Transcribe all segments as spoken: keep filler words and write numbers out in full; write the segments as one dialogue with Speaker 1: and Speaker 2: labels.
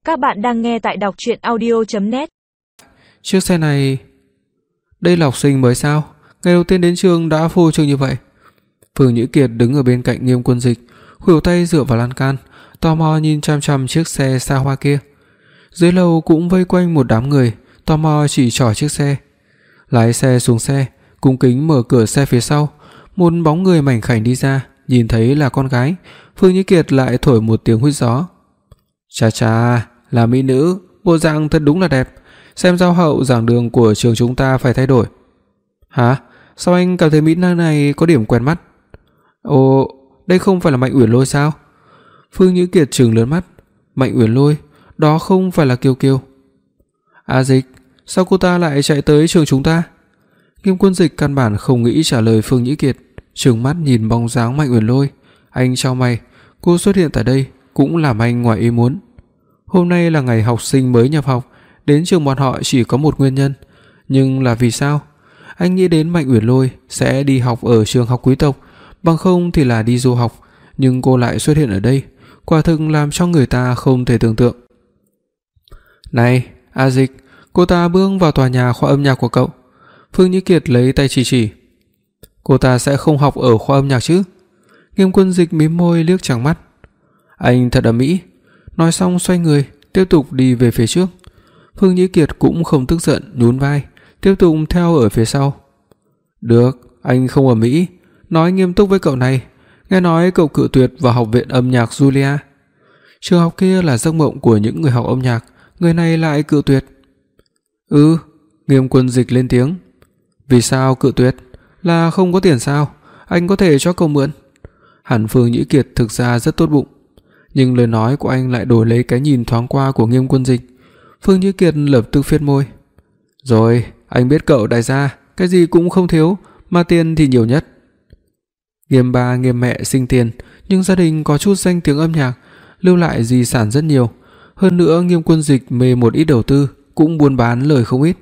Speaker 1: Các bạn đang nghe tại đọc truyện audio chấm net.
Speaker 2: Chiếc xe này... Đây là học sinh mới sao? Ngày đầu tiên đến trường đã phô trương như vậy. Phương Nhữ Kiệt đứng ở bên cạnh Nghiêm Quân Dịch, khuỷu tay dựa vào lan can, tò mò nhìn chăm chăm chiếc xe xa hoa kia. Dưới lầu cũng vây quanh một đám người, tò mò chỉ trỏ chiếc xe. Lái xe xuống xe, cung kính mở cửa xe phía sau, một bóng người mảnh khảnh đi ra, nhìn thấy là con gái, Phương Nhữ Kiệt lại thổi một tiếng huýt gió. Chà chà, là mỹ nữ, bộ dạng thật đúng là đẹp, xem giao hậu giảng đường của trường chúng ta phải thay đổi. Hả? Sao anh cảm thấy mỹ nữ này có điểm quen mắt? Ồ, đây không phải là Mạnh Uyển Lôi sao? Phương Nhữ Kiệt trừng lớn mắt. Mạnh Uyển Lôi, đó không phải là Kiều Kiều. A Dịch, sao cô ta lại chạy tới trường chúng ta? Nghiêm Quân Dịch căn bản không nghĩ trả lời Phương Nhữ Kiệt, trừng mắt nhìn bóng dáng Mạnh Uyển Lôi. Anh chau mày, cô xuất hiện tại đây cũng làm anh ngoài ý muốn. Hôm nay là ngày học sinh mới nhập học, đến trường bọn họ chỉ có một nguyên nhân, nhưng là vì sao? Anh nghĩ đến Mạnh Uyển Lôi sẽ đi học ở trường học quý tộc, bằng không thì là đi du học, nhưng cô lại xuất hiện ở đây, quả thực làm cho người ta không thể tưởng tượng. Này, A Dịch, cô ta bước vào tòa nhà khoa âm nhạc của cậu. Phương Nhữ Kiệt lấy tay chỉ chỉ. Cô ta sẽ không học ở khoa âm nhạc chứ? Nghiêm Quân Dịch mím môi liếc trắng mắt. Anh thật ầm ĩ. Nói xong xoay người, tiếp tục đi về phía trước. Phương Nhữ Kiệt cũng không tức giận, nhún vai, tiếp tục theo ở phía sau. Được, anh không ầm ĩ, nói nghiêm túc với cậu này. Nghe nói cậu cự tuyệt vào học viện âm nhạc Julia. Trường học kia là giấc mộng của những người học âm nhạc, người này lại cự tuyệt. Ừ, Nghiêm Quân Dịch lên tiếng. Vì sao cự tuyệt? Là không có tiền sao? Anh có thể cho cậu mượn. Hẳn Phương Nhữ Kiệt thực ra rất tốt bụng, nhưng lời nói của anh lại đổi lấy cái nhìn thoáng qua của Nghiêm Quân Dịch. Phương Nhữ Kiệt lập tức phết môi. Rồi, anh biết cậu đại gia, cái gì cũng không thiếu, mà tiền thì nhiều nhất. Nghiêm ba Nghiêm mẹ sinh tiền, nhưng gia đình có chút danh tiếng âm nhạc, lưu lại di sản rất nhiều. Hơn nữa Nghiêm Quân Dịch mê một ít đầu tư, cũng buôn bán lời không ít.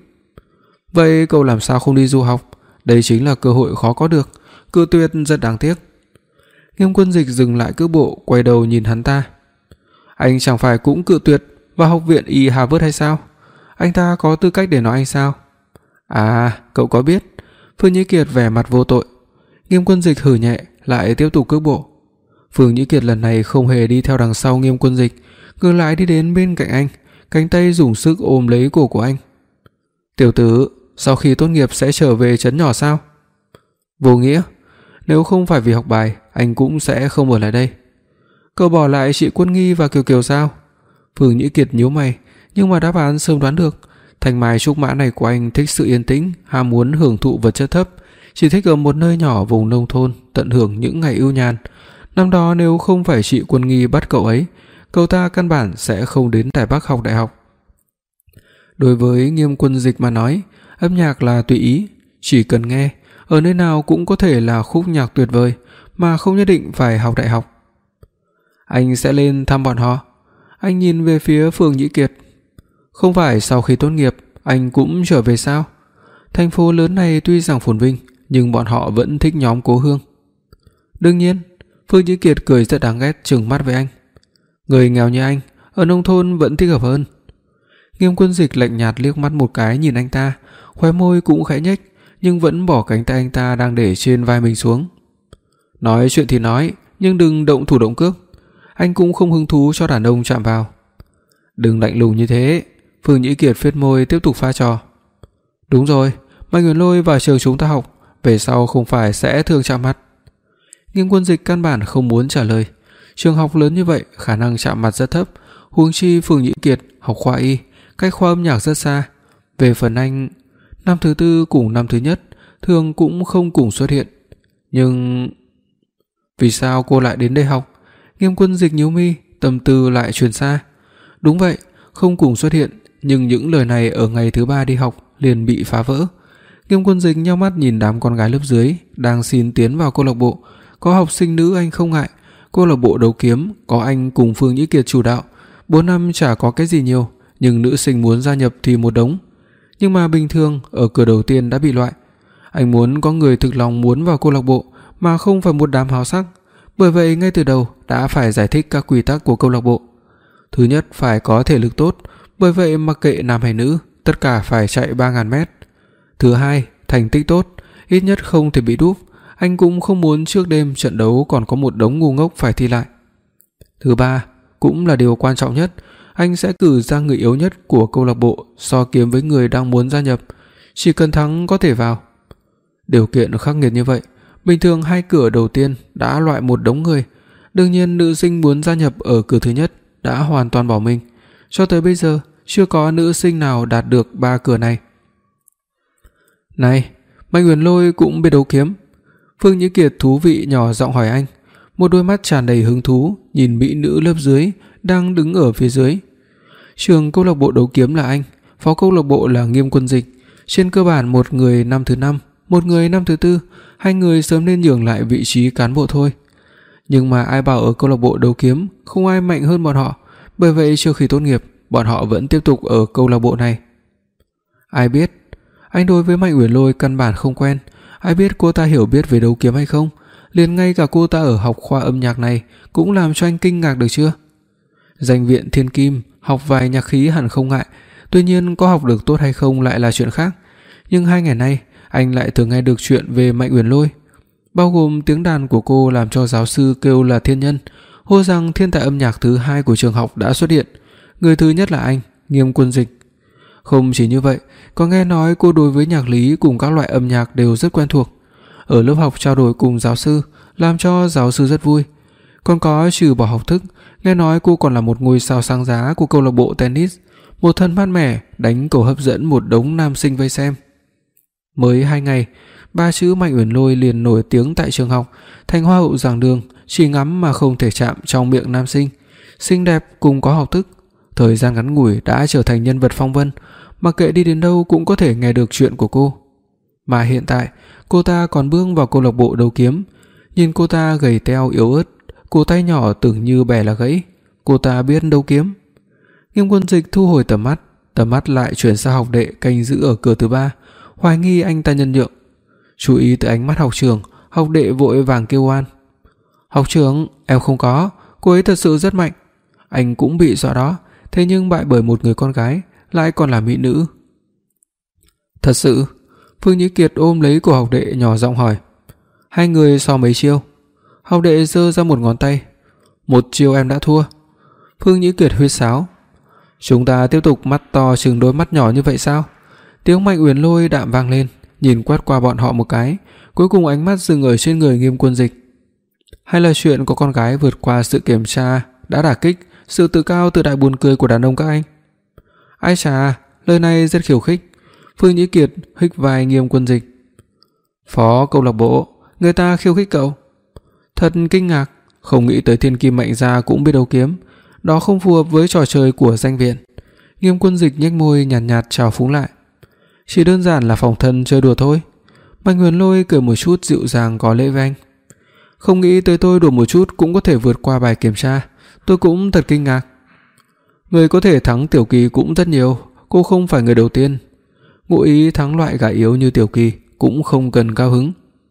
Speaker 2: Vậy cậu làm sao không đi du học? Đây chính là cơ hội khó có được, cự tuyệt rất đáng tiếc. Nghiêm Quân Dịch dừng lại cước bộ, quay đầu nhìn hắn ta. Anh chẳng phải cũng cự tuyệt vào học viện y Harvard hay sao? Anh ta có tư cách để nói anh sao? À, cậu có biết? Phương Nhữ Kiệt vẻ mặt vô tội. Nghiêm Quân Dịch hừ nhẹ, lại tiếp tục cước bộ. Phương Nhữ Kiệt lần này không hề đi theo đằng sau Nghiêm Quân Dịch, ngược lại đi đến bên cạnh anh, cánh tay dùng sức ôm lấy cổ của anh. Tiểu tử, sau khi tốt nghiệp sẽ trở về trấn nhỏ sao? Vô nghĩa, nếu không phải vì học bài, anh cũng sẽ không ở lại đây. Cậu bỏ lại chị Quân Nghi và Kiều Kiều sao? Phương Nhữ Kiệt nhíu mày, nhưng mà đáp án sớm đoán được. Thành mai trúc mã này của anh thích sự yên tĩnh, ham muốn hưởng thụ vật chất thấp, chỉ thích ở một nơi nhỏ vùng nông thôn, tận hưởng những ngày ưu nhàn. Năm đó nếu không phải chị Quân Nghi bắt cậu ấy, cậu ta căn bản sẽ không đến Đài Bắc học đại học. Đối với Nghiêm Quân Dịch mà nói, âm nhạc là tùy ý, chỉ cần nghe, ở nơi nào cũng có thể là khúc nhạc tuyệt vời, mà không nhất định phải học đại học. Anh sẽ lên thăm bọn họ. Anh nhìn về phía Phương Nhữ Kiệt. Không phải sau khi tốt nghiệp anh cũng trở về sao? Thành phố lớn này tuy rằng phồn vinh, nhưng bọn họ vẫn thích nhóm Cố Hương. Đương nhiên. Phương Nhữ Kiệt cười rất đáng ghét, trừng mắt với anh. Người nghèo như anh, ở nông thôn vẫn thích hợp hơn. Nghiêm Quân Dịch lạnh nhạt liếc mắt một cái nhìn anh ta, khóe môi cũng khẽ nhếch, nhưng vẫn bỏ cánh tay anh ta đang để trên vai mình xuống. Nói chuyện thì nói, nhưng đừng động thủ động cước. Anh cũng không hứng thú cho đàn ông chạm vào. Đừng lạnh lùng như thế. Phương Nhữ Kiệt phết môi tiếp tục pha trò. Đúng rồi, Mạnh Uyển Lôi vào trường chúng ta học, về sau không phải sẽ thường chạm mặt. Nghiêm Quân Dịch căn bản không muốn trả lời. Trường học lớn như vậy, khả năng chạm mặt rất thấp, huống chi Phương Nhữ Kiệt học khoa y, cách khoa âm nhạc rất xa. Về phần anh, năm thứ tư cùng năm thứ nhất thường cũng không cùng xuất hiện. Nhưng vì sao cô lại đến đây học? Nghiêm Quân Dịch nhíu mi, tâm tư lại chuyển xa. Đúng vậy, không cùng xuất hiện, nhưng những lời này ở ngày thứ ba đi học liền bị phá vỡ. Nghiêm Quân Dịch nheo mắt nhìn đám con gái lớp dưới đang xin tiến vào câu lạc bộ, có học sinh nữ anh không ngại, câu lạc bộ đấu kiếm có anh cùng Phương Nhữ Kiệt chủ đạo, bốn năm chả có cái gì nhiều, nhưng nữ sinh muốn gia nhập thì một đống. Nhưng mà bình thường ở cửa đầu tiên đã bị loại. Anh muốn có người thực lòng muốn vào câu lạc bộ mà không phải một đám háo sắc, bởi vậy ngay từ đầu đã phải giải thích các quy tắc của câu lạc bộ. Thứ nhất phải có thể lực tốt, bởi vậy mặc kệ nam hay nữ, tất cả phải chạy ba nghìn mét. Thứ hai, thành tích tốt, ít nhất không thể bị đúp, anh cũng không muốn trước đêm trận đấu còn có một đống ngu ngốc phải thi lại. Thứ ba, cũng là điều quan trọng nhất, anh sẽ cử ra người yếu nhất của câu lạc bộ so kiếm với người đang muốn gia nhập, chỉ cần thắng có thể vào. Điều kiện khắc nghiệt như vậy, bình thường hai cửa đầu tiên đã loại một đống người, đương nhiên nữ sinh muốn gia nhập ở cửa thứ nhất đã hoàn toàn bỏ mình, cho tới bây giờ chưa có nữ sinh nào đạt được ba cửa này. Này, Mạnh Uyển Lôi cũng biết đấu kiếm. Phương Nhĩ Kiệt thú vị nhỏ giọng hỏi anh, một đôi mắt tràn đầy hứng thú nhìn mỹ nữ lớp dưới đang đứng ở phía dưới. Trưởng câu lạc bộ đấu kiếm là anh, phó câu lạc bộ là Nghiêm Quân Dịch, trên cơ bản một người năm thứ năm, một người năm thứ tư, hai người sớm nên nhường lại vị trí cán bộ thôi. Nhưng mà ai bảo ở câu lạc bộ đấu kiếm không ai mạnh hơn bọn họ, bởi vậy trước khi tốt nghiệp, bọn họ vẫn tiếp tục ở câu lạc bộ này. Ai biết, anh đối với Mạnh Uyển Lôi căn bản không quen, ai biết cô ta hiểu biết về đấu kiếm hay không, liền ngay cả cô ta ở học khoa âm nhạc này cũng làm cho anh kinh ngạc được chưa? Danh viện thiên kim, học vài nhạc khí hẳn không ngại, tuy nhiên có học được tốt hay không lại là chuyện khác. Nhưng hai ngày nay, anh lại thường nghe được chuyện về Mạnh Uyển Lôi, bao gồm tiếng đàn của cô làm cho giáo sư kêu là thiên nhân, hô rằng thiên tài âm nhạc thứ hai của trường học đã xuất hiện, người thứ nhất là anh, Nghiêm Quân Dịch. Không chỉ như vậy, có nghe nói cô đối với nhạc lý cùng các loại âm nhạc đều rất quen thuộc. Ở lớp học trao đổi cùng giáo sư, làm cho giáo sư rất vui. Còn có trừ bỏ học thức, nghe nói cô còn là một ngôi sao sáng giá của câu lạc bộ tennis, một thân mát mẻ, đánh cầu hấp dẫn một đống nam sinh vây xem. Mới hai ngày, ba chữ Mạnh Uyển Lôi liền nổi tiếng tại trường học, thành hoa hậu giảng đường, chỉ ngắm mà không thể chạm trong miệng nam sinh, xinh đẹp cùng có học thức. Thời gian ngắn ngủi đã trở thành nhân vật phong vân, mặc kệ đi đến đâu cũng có thể nghe được chuyện của cô. Mà hiện tại, cô ta còn bước vào câu lạc bộ đấu kiếm, nhìn cô ta gầy teo yếu ớt, cổ tay nhỏ tưởng như bẻ là gãy, cô ta biết đấu kiếm. Nghiêm Quân Dịch thu hồi tầm mắt, tầm mắt lại chuyển sang học đệ canh giữ ở cửa thứ ba, hoài nghi anh ta nhân nhượng. Chú ý tới ánh mắt học trưởng, học đệ vội vàng kêu oan. Học trưởng, em không có, cô ấy thật sự rất mạnh. Anh cũng bị dọa đó, thế nhưng bại bởi một người con gái, lại còn là mỹ nữ. Thật sự? Phương Nhĩ Kiệt ôm lấy cổ học đệ nhỏ giọng hỏi. Hai người so mấy chiêu? Học đệ giơ ra một ngón tay. Một chiêu em đã thua. Phương Nhĩ Kiệt huýt sáo. Chúng ta tiếp tục mắt to chừng đôi mắt nhỏ như vậy sao? Tiếng Mạnh Uyển Lôi đạm vang lên, nhìn quét qua bọn họ một cái, cuối cùng ánh mắt dừng ở trên người Nghiêm Quân Dịch. Hay là chuyện có con gái vượt qua sự kiểm tra đã đả kích sự tự cao tự đại buồn cười của đàn ông các anh? Ai chà, lời này rất khiêu khích. Phương Nhĩ Kiệt hích vai Nghiêm Quân Dịch. Phó câu lạc bộ, người ta khiêu khích cậu? Thật kinh ngạc, không nghĩ tới thiên kim Mạnh gia cũng biết đấu kiếm, đó không phù hợp với trò chơi của danh viện. Nghiêm Quân Dịch nhếch môi nhàn nhạt, nhạt chào phúng lại. Chỉ đơn giản là phòng thân chơi đùa thôi. Mạnh Uyển Lôi cười một chút dịu dàng có lễ với anh. Không nghĩ tới tôi đùa một chút cũng có thể vượt qua bài kiểm tra, tôi cũng thật kinh ngạc. Người có thể thắng Tiểu Kỳ cũng rất nhiều, cô không phải người đầu tiên. Ngụ ý thắng loại gái yếu như Tiểu Kỳ cũng không cần cao hứng.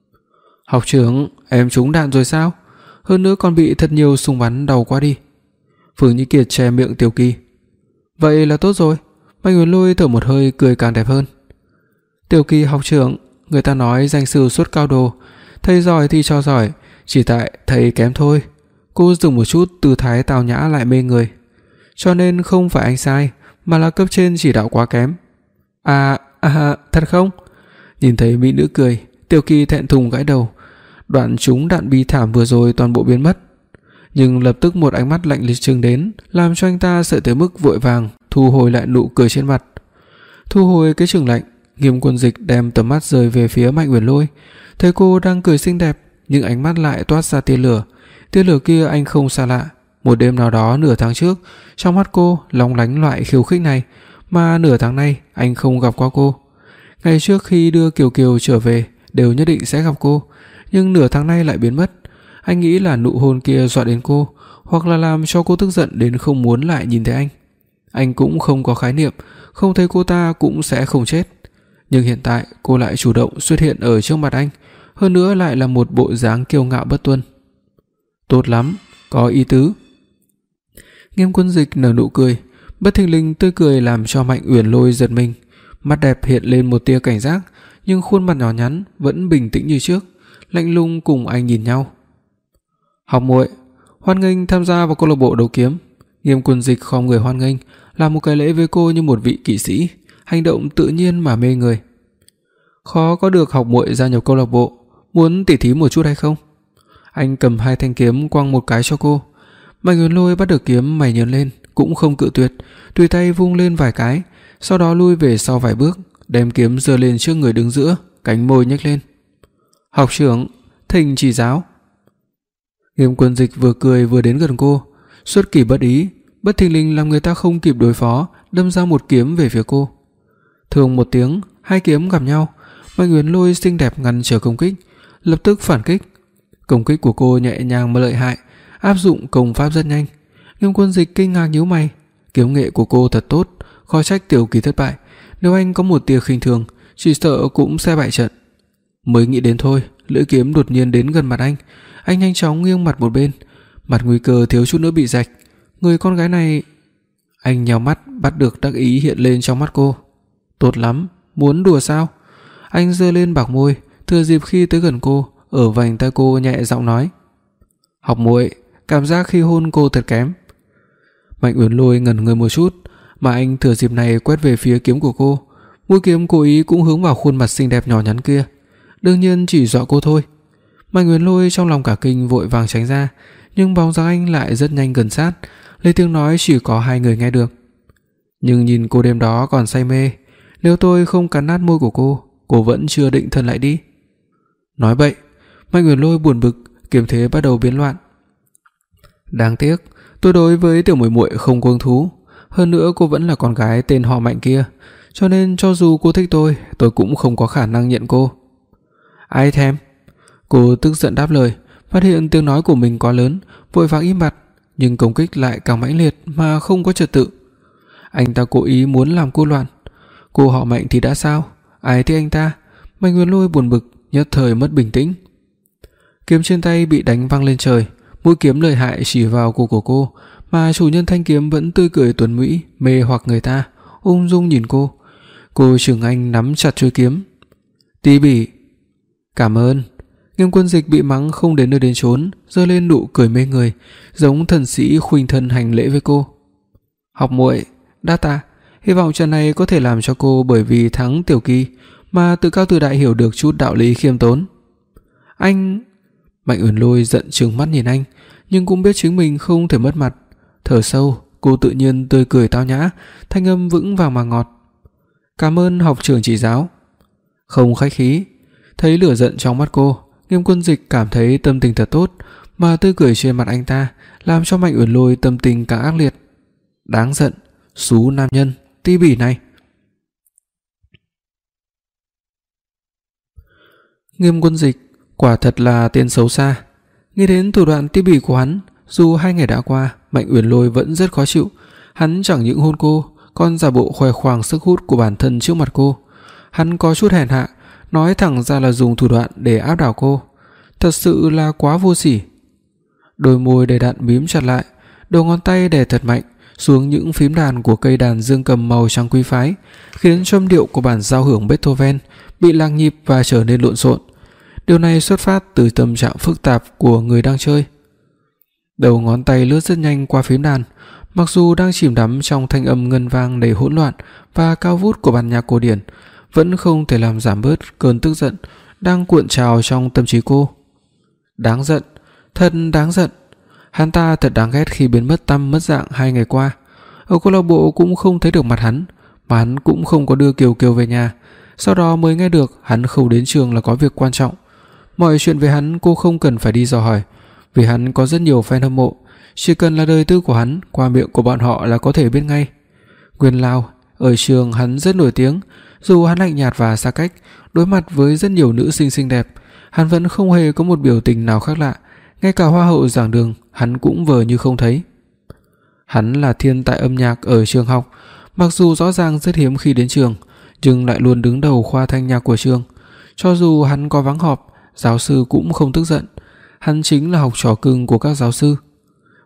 Speaker 2: Học trưởng, em trúng đạn rồi sao? Hơn nữa còn bị thật nhiều súng bắn đau quá đi. Phương Nhĩ Kiệt che miệng Tiểu Kỳ. Vậy là tốt rồi. Mạnh Uyển Lôi thở một hơi cười càng đẹp hơn. Tiểu Kỳ học trưởng, người ta nói danh sư xuất cao đồ, thầy giỏi thì cho giỏi, chỉ tại thầy kém thôi. Cô dùng một chút tư thái tào nhã lại mê người. Cho nên không phải anh sai, mà là cấp trên chỉ đạo quá kém. À, à, thật không? Nhìn thấy mỹ nữ cười, Tiểu Kỳ thẹn thùng gãi đầu. Đoạn trúng đạn bi thảm vừa rồi toàn bộ biến mất. Nhưng lập tức một ánh mắt lạnh lịch trừng đến, làm cho anh ta sợ tới mức vội vàng thu hồi lại nụ cười trên mặt. Thu hồi cái chừng lạnh, Nghiêm Quân Dịch đem tầm mắt rời về phía Mạnh Uyển Lôi, thấy cô đang cười xinh đẹp, nhưng ánh mắt lại toát ra tia lửa. Tia lửa kia anh không xa lạ, một đêm nào đó nửa tháng trước, trong mắt cô lóng lánh loại khiêu khích này, mà nửa tháng nay anh không gặp qua cô. Ngày trước khi đưa Kiều Kiều trở về đều nhất định sẽ gặp cô, nhưng nửa tháng nay lại biến mất. Anh nghĩ là nụ hôn kia dọa đến cô, hoặc là làm cho cô tức giận đến không muốn lại nhìn thấy anh. Anh cũng không có khái niệm, không thấy cô ta cũng sẽ không chết. Nhưng hiện tại cô lại chủ động xuất hiện ở trước mặt anh, hơn nữa lại là một bộ dáng kiêu ngạo bất tuân. Tốt lắm, có ý tứ. Nghiêm Quân Dịch nở nụ cười, bất thình lình tươi cười làm cho Mạnh Uyển Lôi giật mình, mắt đẹp hiện lên một tia cảnh giác, nhưng khuôn mặt nhỏ nhắn vẫn bình tĩnh như trước, lạnh lùng cùng anh nhìn nhau. "Học muội, hoan nghênh tham gia vào câu lạc bộ đấu kiếm." Nghiêm Quân Dịch khom người hoan nghênh, làm một cái lễ với cô như một vị kỵ sĩ, hành động tự nhiên mà mê người. "Khó có được học muội gia nhập câu lạc bộ, muốn tỉ thí một chút hay không?" Anh cầm hai thanh kiếm quăng một cái cho cô. Mạnh Uyển Lôi bắt được kiếm mày nhướng lên, cũng không cự tuyệt, tùy tay vung lên vài cái, sau đó lui về sau vài bước, đem kiếm giơ lên trước người đứng giữa, cánh môi nhếch lên. "Học trưởng, thỉnh chỉ giáo." Nghiêm Quân Dịch vừa cười vừa đến gần cô, xuất kỳ bất ý, bất thình lình làm người ta không kịp đối phó, đâm ra một kiếm về phía cô. Thường một tiếng, hai kiếm gặp nhau, Mạnh Uyển Lôi xinh đẹp ngăn trở công kích, lập tức phản kích. Công kích của cô nhẹ nhàng mà lợi hại, áp dụng công pháp rất nhanh. Nghiêm Quân Dịch kinh ngạc nhíu mày, kiếm nghệ của cô thật tốt, khó trách Tiểu Kỳ thất bại, nếu anh có một tia khinh thường, chỉ sợ cũng sẽ bại trận. Mới nghĩ đến thôi, lưỡi kiếm đột nhiên đến gần mặt anh, anh nhanh chóng nghiêng mặt một bên, mặt nguy cơ thiếu chút nữa bị rạch. Người con gái này, anh nhíu mắt bắt được đắc ý hiện lên trong mắt cô. Tốt lắm, muốn đùa sao? Anh giơ lên bạc môi, thừa dịp khi tới gần cô, ở vành tai cô nhẹ giọng nói: "Học muội, cảm giác khi hôn cô thật kém." Mạnh Uyển Lôi ngẩn người một chút, mà anh thừa dịp này quét về phía kiếm của cô, mũi kiếm cố ý cũng hướng vào khuôn mặt xinh đẹp nhỏ nhắn kia, đương nhiên chỉ dọa cô thôi. Mạnh Uyển Lôi trong lòng cả kinh vội vàng tránh ra, nhưng bóng dáng anh lại rất nhanh gần sát, lấy tiếng nói chỉ có hai người nghe được: "Nhưng nhìn cô đêm đó còn say mê, nếu tôi không cắn nát môi của cô, cô vẫn chưa định thần lại đi." Nói bậy. Mạnh Uyển Lôi buồn bực, kiềm thế bắt đầu biến loạn. Đáng tiếc, tôi đối với tiểu muội muội không có hứng thú, hơn nữa cô vẫn là con gái tên họ Mạnh kia, cho nên cho dù cô thích tôi, tôi cũng không có khả năng nhận cô. Ai thèm? Cô tức giận đáp lời, phát hiện tiếng nói của mình quá lớn, vội vàng im bặt, nhưng công kích lại càng mãnh liệt mà không có trật tự. Anh ta cố ý muốn làm cô loạn. Cô họ Mạnh thì đã sao? Ai thích anh ta? Mạnh Uyển Lôi buồn bực, nhất thời mất bình tĩnh. Kiếm trên tay bị đánh văng lên trời, mũi kiếm lợi hại chỉ vào cổ của cô, mà chủ nhân thanh kiếm vẫn tươi cười tuấn mỹ, mê hoặc người ta, ung dung nhìn cô. Cô trừng anh nắm chặt chuôi kiếm. "Tí bỉ." "Cảm ơn." Nghiêm Quân Dịch bị mắng không đến nơi đến chốn, giơ lên nụ cười mê người, giống thần sĩ khuynh thân hành lễ với cô. "Học muội, đa tạ, hy vọng trận này có thể làm cho cô bởi vì thắng Tiểu Kỳ mà tự cao tự đại hiểu được chút đạo lý khiêm tốn." "Anh..." Mạnh Uyển Lôi giận trừng mắt nhìn anh, nhưng cũng biết chính mình không thể mất mặt. Thở sâu, cô tự nhiên tươi cười tao nhã, thanh âm vững vàng mà ngọt. "Cảm ơn học trưởng chỉ giáo." "Không khách khí." Thấy lửa giận trong mắt cô, Nghiêm Quân Dịch cảm thấy tâm tình thật tốt, mà tươi cười trên mặt anh ta làm cho Mạnh Uyển Lôi tâm tình càng ác liệt. Đáng giận, xú nam nhân ti bỉ này. Nghiêm Quân Dịch quả thật là tên xấu xa. Nghĩ đến thủ đoạn ti bỉ của hắn, dù hai ngày đã qua, Mạnh Uyển Lôi vẫn rất khó chịu. Hắn chẳng những hôn cô, còn giả bộ khoe khoang sức hút của bản thân trước mặt cô. Hắn có chút hèn hạ, nói thẳng ra là dùng thủ đoạn để áp đảo cô. Thật sự là quá vô sỉ. Đôi môi đầy đặn mím chặt lại, đầu ngón tay đè thật mạnh xuống những phím đàn của cây đàn dương cầm màu trắng quý phái, khiến cho âm điệu của bản giao hưởng Beethoven bị lạc nhịp và trở nên lộn xộn. Điều này xuất phát từ tâm trạng phức tạp của người đang chơi. Đầu ngón tay lướt rất nhanh qua phím đàn, mặc dù đang chìm đắm trong thanh âm ngân vang đầy hỗn loạn và cao vút của bản nhạc cổ điển, vẫn không thể làm giảm bớt cơn tức giận đang cuộn trào trong tâm trí cô. Đáng giận, thật đáng giận. Hắn ta thật đáng ghét khi biến mất tăm mất dạng hai ngày qua. Ở câu lạc bộ cũng không thấy được mặt hắn, mà hắn cũng không có đưa Kiều Kiều về nhà. Sau đó mới nghe được hắn không đến trường là có việc quan trọng. Mọi chuyện về hắn cô không cần phải đi dò hỏi, vì hắn có rất nhiều fan hâm mộ, chỉ cần là đời tư của hắn qua miệng của bọn họ là có thể biết ngay. Nguyên lao, ở trường hắn rất nổi tiếng, dù hắn lạnh nhạt và xa cách, đối mặt với rất nhiều nữ sinh xinh đẹp, hắn vẫn không hề có một biểu tình nào khác lạ, ngay cả hoa hậu giảng đường hắn cũng vờ như không thấy. Hắn là thiên tài âm nhạc ở trường học, mặc dù rõ ràng rất hiếm khi đến trường, nhưng lại luôn đứng đầu khoa thanh nhạc của trường. Cho dù hắn có vắng họp, giáo sư cũng không tức giận. Hắn chính là học trò cưng của các giáo sư.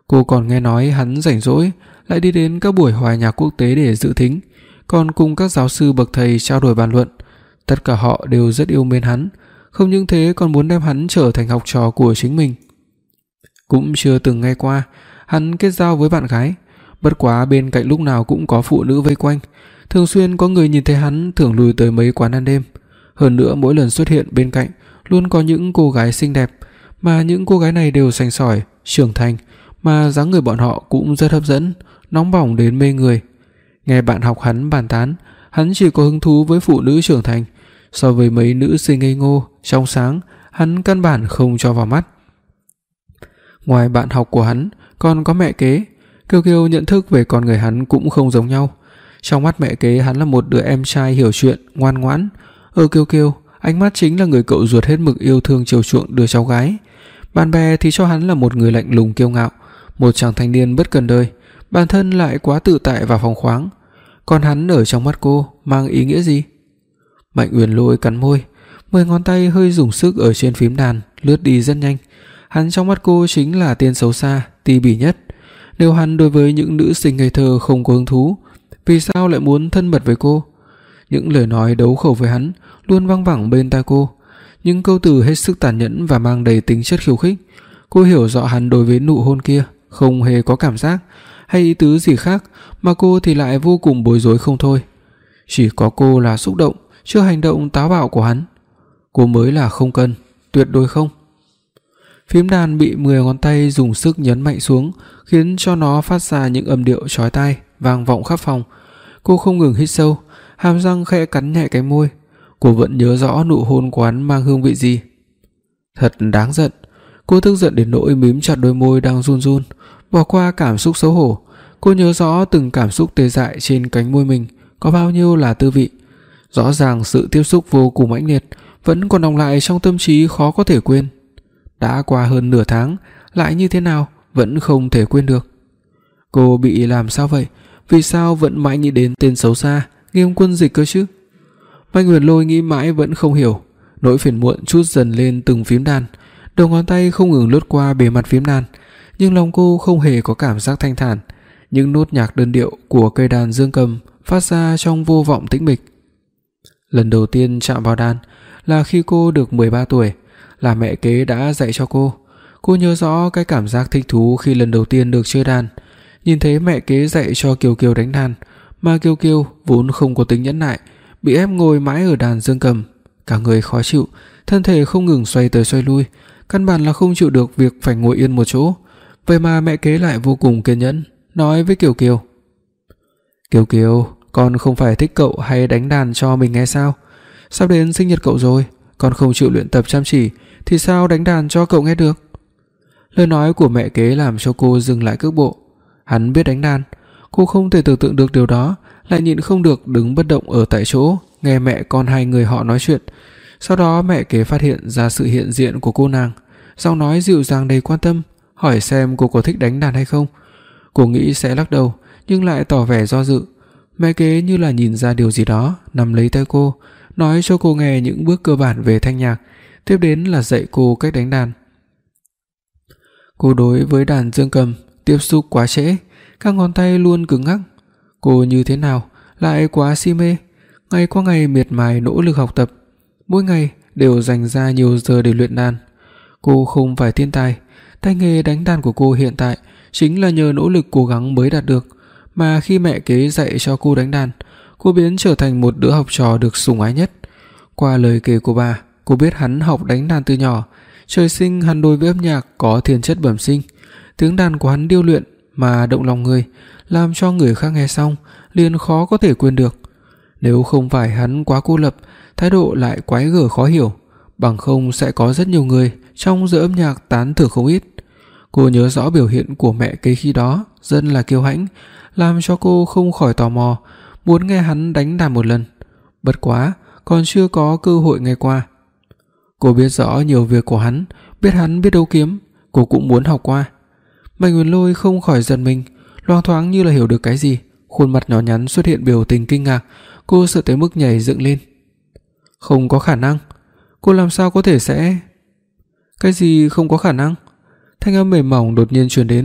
Speaker 2: Cô còn nghe nói hắn rảnh rỗi lại đi đến các buổi hòa nhạc quốc tế để dự thính, còn cùng các giáo sư bậc thầy trao đổi bàn luận. Tất cả họ đều rất yêu mến hắn, không những thế còn muốn đem hắn trở thành học trò của chính mình. Cũng chưa từng nghe qua hắn kết giao với bạn gái, bất quá bên cạnh lúc nào cũng có phụ nữ vây quanh, thường xuyên có người nhìn thấy hắn thường lùi tới mấy quán ăn đêm. Hơn nữa mỗi lần xuất hiện bên cạnh luôn có những cô gái xinh đẹp, mà những cô gái này đều sành sỏi, trưởng thành, mà dáng người bọn họ cũng rất hấp dẫn, nóng bỏng đến mê người. Nghe bạn học hắn bàn tán, hắn chỉ có hứng thú với phụ nữ trưởng thành, so với mấy nữ sinh ngây ngô, trong sáng, hắn căn bản không cho vào mắt. Ngoài bạn học của hắn, còn có mẹ kế. Kiều Kiều nhận thức về con người hắn cũng không giống nhau. Trong mắt mẹ kế hắn là một đứa em trai hiểu chuyện, ngoan ngoãn. Ở Kiều Kiều, ánh mắt chính là người cậu ruột hết mực yêu thương chiều chuộng đứa cháu gái. Bạn bè thì cho hắn là một người lạnh lùng kiêu ngạo, một chàng thanh niên bất cần đời, bản thân lại quá tự tại và phóng khoáng. Còn hắn ở trong mắt cô mang ý nghĩa gì? Mạnh Uyển Lôi cắn môi, mười ngón tay hơi dùng sức ở trên phím đàn, lướt đi rất nhanh. Hắn trong mắt cô chính là tên xấu xa, ti bỉ nhất. Nếu hắn đối với những nữ sinh ngây thơ không có hứng thú, vì sao lại muốn thân mật với cô? Những lời nói đấu khẩu với hắn luôn văng vẳng bên tai cô, những câu từ hết sức tàn nhẫn và mang đầy tính chất khiêu khích. Cô hiểu rõ hắn đối với nụ hôn kia không hề có cảm giác hay ý tứ gì khác, mà cô thì lại vô cùng bối rối không thôi. Chỉ có cô là xúc động trước hành động táo bạo của hắn. Cô mới là không cần, tuyệt đối không. Phím đàn bị mười ngón tay dùng sức nhấn mạnh xuống, khiến cho nó phát ra những âm điệu chói tai, vang vọng khắp phòng. Cô không ngừng hít sâu, hàm răng khẽ cắn nhẹ cái môi. Cô vẫn nhớ rõ nụ hôn của hắn mang hương vị gì. Thật đáng giận. Cô tức giận đến nỗi mím chặt đôi môi đang run run, bỏ qua cảm xúc xấu hổ. Cô nhớ rõ từng cảm xúc tê dại trên cánh môi mình có bao nhiêu là tư vị. Rõ ràng sự tiếp xúc vô cùng mãnh liệt vẫn còn đọng lại trong tâm trí khó có thể quên. Đã qua hơn nửa tháng, lại như thế nào vẫn không thể quên được. Cô bị làm sao vậy? Vì sao vẫn mãi nghĩ đến tên xấu xa Nghiêm Quân Dịch cơ chứ? Mạnh Uyển Lôi nghĩ mãi vẫn không hiểu. Nỗi phiền muộn trút dần lên từng phím đàn, đầu ngón tay không ngừng lướt qua bề mặt phím đàn, nhưng lòng cô không hề có cảm giác thanh thản. Những nốt nhạc đơn điệu của cây đàn dương cầm phát ra trong vô vọng tĩnh mịch. Lần đầu tiên chạm vào đàn là khi cô được mười ba tuổi, là mẹ kế đã dạy cho cô. Cô nhớ rõ cái cảm giác thích thú khi lần đầu tiên được chơi đàn, nhìn thấy mẹ kế dạy cho Kiều Kiều đánh đàn, mà Kiều Kiều vốn không có tính nhẫn nại, bị ép ngồi mãi ở đàn dương cầm, cả người khó chịu, thân thể không ngừng xoay tới xoay lui, căn bản là không chịu được việc phải ngồi yên một chỗ. Vậy mà mẹ kế lại vô cùng kiên nhẫn, nói với Kiều Kiều: "Kiều Kiều, con không phải thích cậu hay đánh đàn cho mình nghe sao? Sắp đến sinh nhật cậu rồi, con không chịu luyện tập chăm chỉ thì sao đánh đàn cho cậu nghe được?" Lời nói của mẹ kế làm cho cô dừng lại cước bộ. Hắn biết đánh đàn. Cô không thể tưởng tượng được điều đó, lại nhịn không được đứng bất động ở tại chỗ, nghe mẹ con hai người họ nói chuyện. Sau đó mẹ kế phát hiện ra sự hiện diện của cô nàng, giọng nói dịu dàng đầy quan tâm, hỏi xem cô có thích đánh đàn hay không. Cô nghĩ sẽ lắc đầu, nhưng lại tỏ vẻ do dự. Mẹ kế như là nhìn ra điều gì đó, nắm lấy tay cô, nói cho cô nghe những bước cơ bản về thanh nhạc, tiếp đến là dạy cô cách đánh đàn. Cô đối với đàn dương cầm tiếp xúc quá trễ, các ngón tay luôn cứng ngắc. Cô như thế nào lại quá si mê, ngày qua ngày miệt mài nỗ lực học tập, mỗi ngày đều dành ra nhiều giờ để luyện đàn. Cô không phải thiên tài, tay nghề đánh đàn của cô hiện tại chính là nhờ nỗ lực cố gắng mới đạt được, mà khi mẹ kế dạy cho cô đánh đàn, cô biến trở thành một đứa học trò được sủng ái nhất. Qua lời kể của bà, cô biết hắn học đánh đàn từ nhỏ, trời sinh hắn đối với âm nhạc có thiên chất bẩm sinh. Tiếng đàn của hắn điêu luyện mà động lòng người, làm cho người khác nghe xong liền khó có thể quên được. Nếu không phải hắn quá cô lập, thái độ lại quái gở khó hiểu, bằng không sẽ có rất nhiều người trong giới âm nhạc tán thưởng không ít. Cô nhớ rõ biểu hiện của mẹ kế khi đó rất là kiêu hãnh, làm cho cô không khỏi tò mò, muốn nghe hắn đánh đàn một lần. Bất quá, còn chưa có cơ hội nghe qua. Cô biết rõ nhiều việc của hắn, biết hắn biết đấu kiếm, cô cũng muốn học qua. Mạnh Uyển Lôi không khỏi giật mình, loáng thoáng như là hiểu được cái gì, khuôn mặt nhỏ nhắn xuất hiện biểu tình kinh ngạc. Cô sợ tới mức nhảy dựng lên. Không có khả năng. Cô làm sao có thể sẽ... Cái gì không có khả năng? Thanh âm mềm mỏng đột nhiên truyền đến,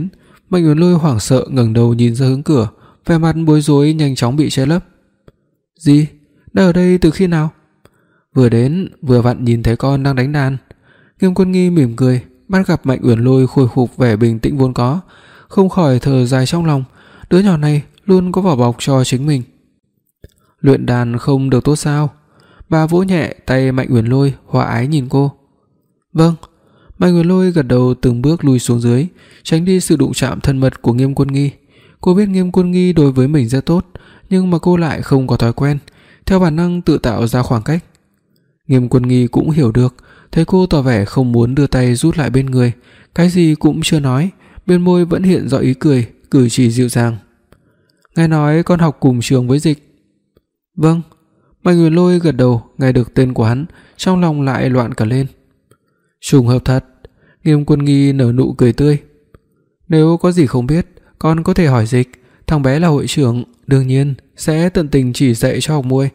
Speaker 2: Mạnh Uyển Lôi hoảng sợ ngẩng đầu nhìn ra hướng cửa, vẻ mặt bối rối nhanh chóng bị che lấp. "Gì? Đã ở đây từ khi nào?" "Vừa đến, vừa vặn nhìn thấy con đang đánh đàn." Nghiêm Quân Nghi mỉm cười, bắt gặp Mạnh Uyển Lôi khôi phục vẻ bình tĩnh vốn có, không khỏi thở dài trong lòng, đứa nhỏ này luôn có vỏ bọc cho chính mình. "Luyện đàn không được tốt sao?" Bà vỗ nhẹ tay Mạnh Uyển Lôi, hòa ái nhìn cô. "Vâng." Mạnh Uyển Lôi gật đầu từng bước lùi xuống dưới, tránh đi sự đụng chạm thân mật của Nghiêm Quân Nghi. Cô biết Nghiêm Quân Nghi đối với mình rất tốt, nhưng mà cô lại không có thói quen, theo bản năng tự tạo ra khoảng cách. Nghiêm Quân Nghi cũng hiểu được, thấy cô tỏ vẻ không muốn đưa tay rút lại bên người, cái gì cũng chưa nói, bên môi vẫn hiện rõ ý cười, cử chỉ dịu dàng. "Nghe nói con học cùng trường với Dịch." "Vâng." Mạnh Uyển Lôi gật đầu, nghe được tên của hắn, trong lòng lại loạn cả lên. "Trùng hợp thật." Nghiêm Quân Nghi nở nụ cười tươi. "Nếu có gì không biết, con có thể hỏi Dịch, thằng bé là hội trưởng, đương nhiên sẽ tận tình chỉ dạy cho học muội."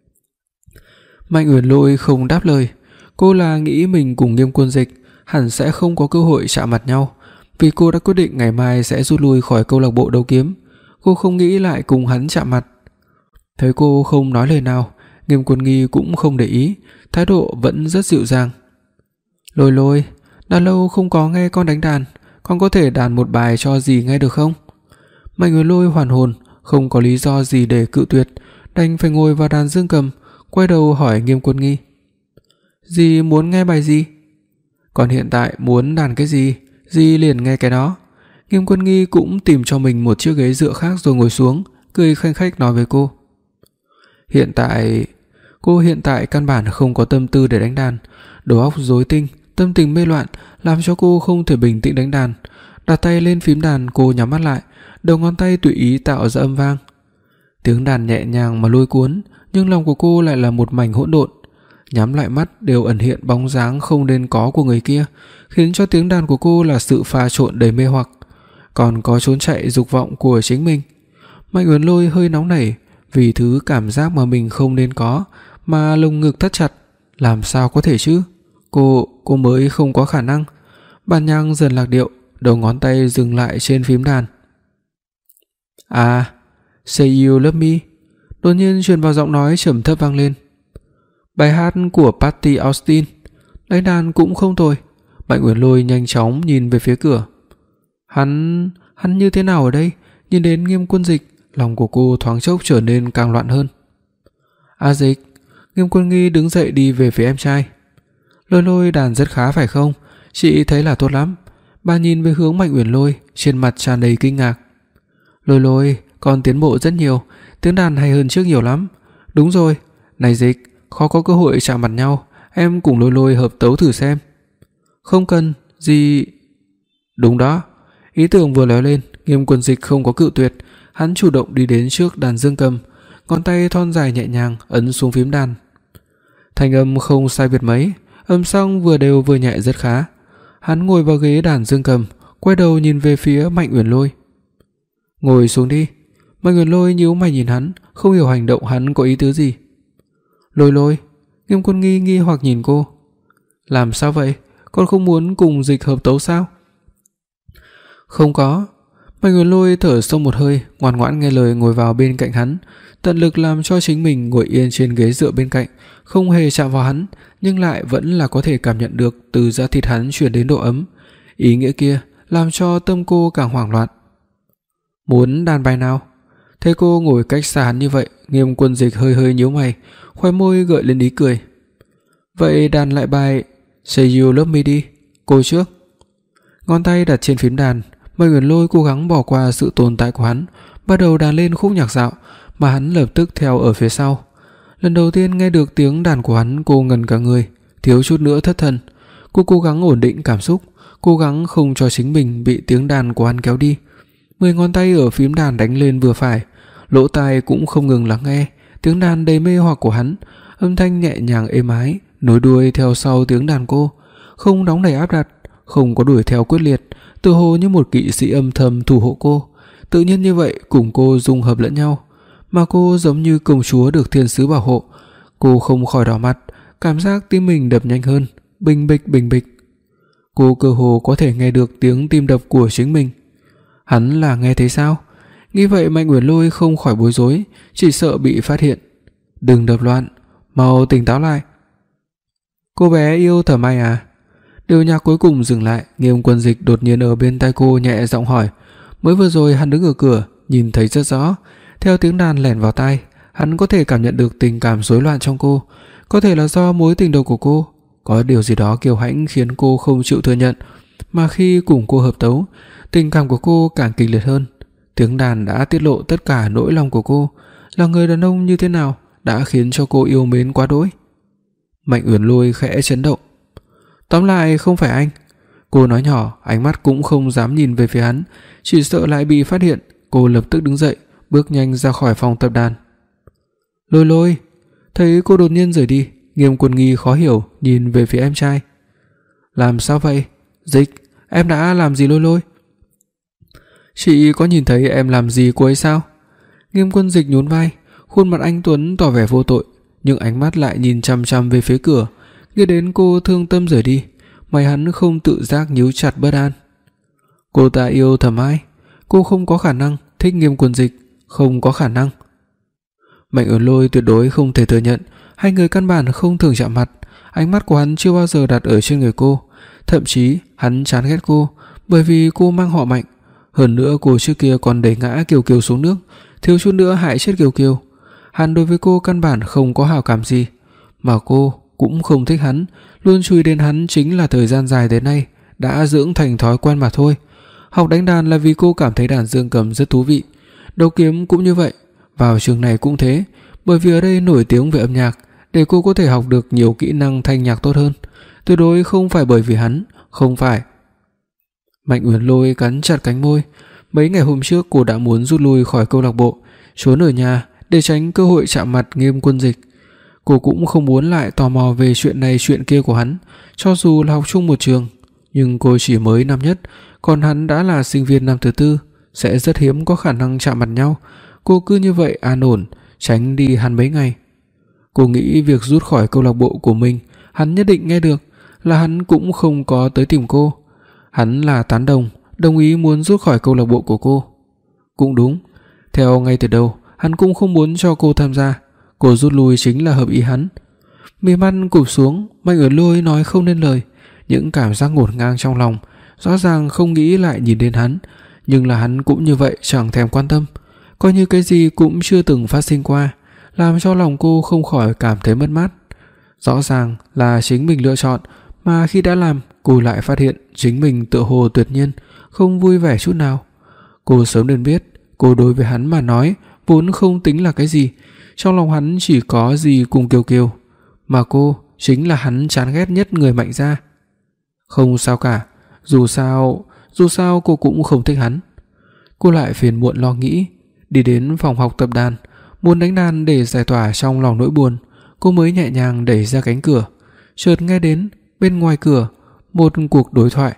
Speaker 2: Mạnh Uyển Lôi không đáp lời, cô là nghĩ mình cùng Nghiêm Quân Dịch hẳn sẽ không có cơ hội chạm mặt nhau, vì cô đã quyết định ngày mai sẽ rút lui khỏi câu lạc bộ đấu kiếm, cô không nghĩ lại cùng hắn chạm mặt. Thấy cô không nói lời nào, Nghiêm Quân Nghi cũng không để ý, thái độ vẫn rất dịu dàng. "Lôi Lôi, đã lâu không có nghe con đánh đàn, con có thể đàn một bài cho dì nghe được không?" Mạnh Uyển Lôi hoàn hồn, không có lý do gì để cự tuyệt, đành phải ngồi vào đàn dương cầm, quay đầu hỏi Nghiêm Quân Nghi. "Dì muốn nghe bài gì?" "Con hiện tại muốn đàn cái gì, dì liền nghe cái đó." Nghiêm Quân Nghi cũng tìm cho mình một chiếc ghế dựa khác rồi ngồi xuống, cười khanh khách nói với cô. Hiện tại, cô hiện tại căn bản không có tâm tư để đánh đàn, đầu óc rối tinh, tâm tình mê loạn làm cho cô không thể bình tĩnh đánh đàn. Đặt tay lên phím đàn, cô nhắm mắt lại, đầu ngón tay tùy ý tạo ra âm vang. Tiếng đàn nhẹ nhàng mà lôi cuốn, nhưng lòng của cô lại là một mảnh hỗn độn. Nhắm lại mắt đều ẩn hiện bóng dáng không nên có của người kia, khiến cho tiếng đàn của cô là sự pha trộn đầy mê hoặc, còn có trốn chạy dục vọng của chính mình. Mạnh Uyển Lôi hơi nóng nảy vì thứ cảm giác mà mình không nên có, mà lồng ngực thắt chặt. Làm sao có thể chứ? Cô, cô mới không có khả năng. Bản nhạc dần lạc điệu, đầu ngón tay dừng lại trên phím đàn. À, Say You Love Me. Đột nhiên truyền vào giọng nói trầm thấp vang lên. Bài hát của Patty Austin. Đánh đàn cũng không tồi. Mạnh Uyển Lôi nhanh chóng nhìn về phía cửa. Hắn, hắn như thế nào ở đây? Nhìn đến Nghiêm Quân Dịch, lòng của cô thoáng chốc trở nên càng loạn hơn. A Dịch. Nghiêm Quân Nghi đứng dậy đi về phía em trai. Lôi Lôi đàn rất khá phải không? Chị thấy là tốt lắm. Bà nhìn về hướng Mạnh Uyển Lôi, trên mặt tràn đầy kinh ngạc. Lôi Lôi, con tiến bộ rất nhiều, tiếng đàn hay hơn trước nhiều lắm. Đúng rồi, này Dịch, khó có cơ hội chạm mặt nhau, em cùng Lôi Lôi hợp tấu thử xem. Không cần, gì... Đúng đó. Ý tưởng vừa lóe lên, Nghiêm Quân Dịch không có cự tuyệt, hắn chủ động đi đến trước đàn dương cầm, ngón tay thon dài nhẹ nhàng ấn xuống phím đàn. Thanh âm không sai biệt mấy, âm sắc vừa đều vừa nhẹ rất khá. Hắn ngồi vào ghế đàn dương cầm, quay đầu nhìn về phía Mạnh Uyển Lôi. Ngồi xuống đi. Mạnh Uyển Lôi nhíu mày nhìn hắn, không hiểu hành động hắn có ý tứ gì. Lôi Lôi. Nghiêm Quân Nghi nghi hoặc nhìn cô. Làm sao vậy? Con không muốn cùng Dịch hợp tấu sao? Không có. Mạnh Uyển Lôi thở sâu một hơi, ngoan ngoãn nghe lời ngồi vào bên cạnh hắn, tận lực làm cho chính mình ngồi yên trên ghế dựa bên cạnh, không hề chạm vào hắn, nhưng lại vẫn là có thể cảm nhận được từ da thịt hắn truyền đến độ ấm. Ý nghĩa kia làm cho tâm cô càng hoảng loạn. Muốn đàn bài nào? Thấy cô ngồi cách xa hắn như vậy, Nghiêm Quân Dịch hơi hơi nhíu mày, khóe môi gợi lên ý cười. Vậy đàn lại bài Say You Love Me đi, cô trước. Ngón tay đặt trên phím đàn, Mạnh Uyển Lôi cố gắng bỏ qua sự tồn tại của hắn, bắt đầu đàn lên khúc nhạc dạo, mà hắn lập tức theo ở phía sau. Lần đầu tiên nghe được tiếng đàn của hắn, cô ngẩn cả người, thiếu chút nữa thất thần. Cô cố gắng ổn định cảm xúc, cố gắng không cho chính mình bị tiếng đàn của hắn kéo đi. Mười ngón tay ở phím đàn đánh lên vừa phải, lỗ tai cũng không ngừng lắng nghe tiếng đàn đầy mê hoặc của hắn, âm thanh nhẹ nhàng êm ái, nối đuôi theo sau tiếng đàn cô, không đóng đầy áp đặt, không có đuổi theo quyết liệt, tự hồ như một kỵ sĩ âm thầm thủ hộ cô, tự nhiên như vậy cùng cô dung hợp lẫn nhau, mà cô giống như công chúa được thiên sứ bảo hộ. Cô không khỏi đỏ mặt, cảm giác tim mình đập nhanh hơn, bình bịch bình bịch. Cô cơ hồ có thể nghe được tiếng tim đập của chính mình. Hắn là nghe thấy sao? Nghĩ vậy Mạnh Uyển Lôi không khỏi bối rối, chỉ sợ bị phát hiện. Đừng đập loạn, mau tỉnh táo lại. Cô bé yêu Thẩm Mai à? Điệu nhạc cuối cùng dừng lại, Nghiêm Quân Dịch đột nhiên ở bên tai cô nhẹ giọng hỏi. Mới vừa rồi hắn đứng ở cửa, nhìn thấy rất rõ, theo tiếng đàn lẻn vào tai, hắn có thể cảm nhận được tình cảm rối loạn trong cô, có thể là do mối tình đầu của cô, có điều gì đó kiêu hãnh khiến cô không chịu thừa nhận, mà khi cùng cô hợp tấu, tình cảm của cô càng kịch liệt hơn. Tiếng đàn đã tiết lộ tất cả nỗi lòng của cô, là người đàn ông như thế nào đã khiến cho cô yêu mến quá đỗi. Mạnh Uyển Lôi khẽ chấn động. Tóm lại không phải anh. Cô nói nhỏ, ánh mắt cũng không dám nhìn về phía hắn, chỉ sợ lại bị phát hiện. Cô lập tức đứng dậy, bước nhanh ra khỏi phòng tập đàn. Lôi Lôi. Thấy cô đột nhiên rời đi, Nghiêm Quân Nghi khó hiểu nhìn về phía em trai. Làm sao vậy? Dịch, em đã làm gì Lôi Lôi? Chị có nhìn thấy em làm gì cô ấy sao? Nghiêm Quân Dịch nhún vai, khuôn mặt anh tuấn tỏ vẻ vô tội, nhưng ánh mắt lại nhìn chằm chằm về phía cửa. Nghe đến cô thương tâm rời đi, mày hắn không tự giác nhíu chặt bất an. Cô ta yêu Thẩm Ai, cô không có khả năng thích Nghiêm Quân Dịch, không có khả năng. Mạnh Uyển Lôi tuyệt đối không thể thừa nhận, hai người căn bản không thường chạm mặt, ánh mắt của hắn chưa bao giờ đặt ở trên người cô, thậm chí hắn chán ghét cô bởi vì cô mang họ Mạnh, hơn nữa cô trước kia còn đẩy ngã Kiều Kiều xuống nước, thiếu chút nữa hại chết Kiều Kiều. Hắn đối với cô căn bản không có hảo cảm gì, mà cô cũng không thích hắn, luôn chui đến hắn chính là thời gian dài đến nay đã dưỡng thành thói quen mà thôi. Học đánh đàn là vì cô cảm thấy đàn dương cầm rất thú vị, đấu kiếm cũng như vậy, vào trường này cũng thế, bởi vì ở đây nổi tiếng về âm nhạc, để cô có thể học được nhiều kỹ năng thanh nhạc tốt hơn, tuyệt đối không phải bởi vì hắn, không phải. Mạnh Uyển Lôi cắn chặt cánh môi, mấy ngày hôm trước cô đã muốn rút lui khỏi câu lạc bộ, trốn ở nhà để tránh cơ hội chạm mặt Nghiêm Quân Dịch. Cô cũng không muốn lại tò mò về chuyện này chuyện kia của hắn, cho dù là học chung một trường, nhưng cô chỉ mới năm nhất, còn hắn đã là sinh viên năm thứ tư, sẽ rất hiếm có khả năng chạm mặt nhau. Cô cứ như vậy an ổn, tránh đi hắn mấy ngày. Cô nghĩ việc rút khỏi câu lạc bộ của mình, hắn nhất định nghe được, là hắn cũng không có tới tìm cô. Hắn là tán đồng, đồng ý muốn rút khỏi câu lạc bộ của cô. Cũng đúng, theo ngay từ đầu, hắn cũng không muốn cho cô tham gia, cô rút lui chính là hợp ý hắn. Mì mắt cụp xuống, Mạnh Uyển Lôi nói không nên lời, những cảm giác ngổn ngang trong lòng, rõ ràng không nghĩ lại nhìn đến hắn, nhưng là hắn cũng như vậy chẳng thèm quan tâm, coi như cái gì cũng chưa từng phát sinh qua, làm cho lòng cô không khỏi cảm thấy mất mát. Rõ ràng là chính mình lựa chọn, mà khi đã làm, cô lại phát hiện chính mình tựa hồ tuyệt nhiên, không vui vẻ chút nào. Cô sớm nên biết, cô đối với hắn mà nói vốn không tính là cái gì, trong lòng hắn chỉ có gì cùng Kiều Kiều, mà cô chính là hắn chán ghét nhất người Mạnh gia. Không sao cả, dù sao, dù sao cô cũng không thích hắn. Cô lại phiền muộn lo nghĩ, đi đến phòng học tập đàn, muốn đánh đàn để giải tỏa trong lòng nỗi buồn. Cô mới nhẹ nhàng đẩy ra cánh cửa, chợt nghe đến bên ngoài cửa một cuộc đối thoại.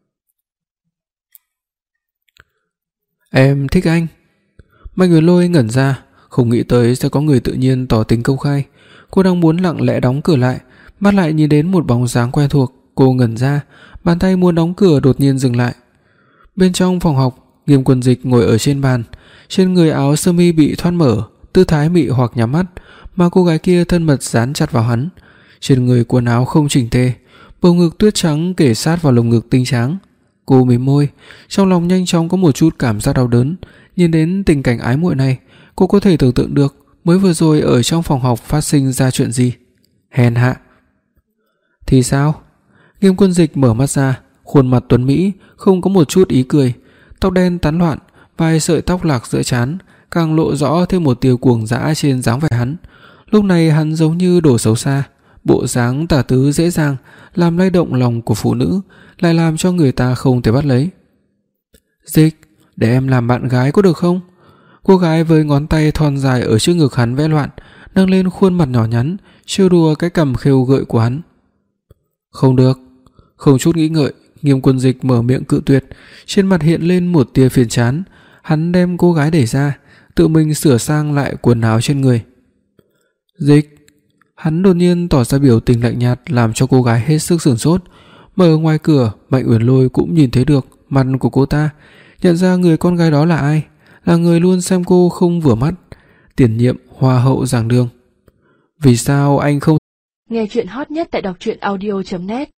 Speaker 2: Em thích anh. Mạnh Uyển Lôi ngẩn ra, không nghĩ tới sẽ có người tự nhiên tỏ tình công khai. Cô đang muốn lặng lẽ đóng cửa lại, mắt lại nhìn đến một bóng dáng quen thuộc. Cô ngẩn ra, bàn tay muốn đóng cửa đột nhiên dừng lại. Bên trong phòng học, Nghiêm Quân Dịch ngồi ở trên bàn, trên người áo sơ mi bị thoát mở, tư thái mị hoặc nhắm mắt, mà cô gái kia thân mật dán chặt vào hắn. Trên người quần áo không chỉnh tề, bầu ngực tuyết trắng kề sát vào lồng ngực tinh trắng. Cô mím môi, trong lòng nhanh chóng có một chút cảm giác đau đớn. Nhìn đến tình cảnh ái muội này, cô có thể tưởng tượng được mới vừa rồi ở trong phòng học phát sinh ra chuyện gì. Hèn hạ. Thì sao? Nghiêm Quân Dịch mở mắt ra, khuôn mặt tuấn mỹ, không có một chút ý cười, tóc đen tán loạn, vài sợi tóc lạc giữa trán, càng lộ rõ thêm một tia cuồng dã trên dáng vẻ hắn. Lúc này hắn giống như đồ xấu xa, bộ dáng tả tứ dễ dàng làm lay động lòng của phụ nữ, lại làm cho người ta không thể bắt lấy. Dịch, để em làm bạn gái có được không? Cô gái với ngón tay thon dài ở trước ngực hắn vẽ loạn, nâng lên khuôn mặt nhỏ nhắn, trêu đùa cái cằm khêu gợi của hắn. Không được. Không chút nghĩ ngợi, Nghiêm Quân Dịch mở miệng cự tuyệt, trên mặt hiện lên một tia phiền chán. Hắn đem cô gái đẩy ra, tự mình sửa sang lại quần áo trên người. Dịch. Hắn đột nhiên tỏ ra biểu tình lạnh nhạt, làm cho cô gái hết sức sửng sốt. Mà ở ngoài cửa, Mạnh Uyển Lôi cũng nhìn thấy được mặt của cô ta, nhận ra người con gái đó là ai, là người luôn xem cô không vừa mắt, tiền nhiệm hoa hậu giảng đường. Vì sao anh không
Speaker 1: nghe chuyện hot nhất tại đọc truyện audio chấm net.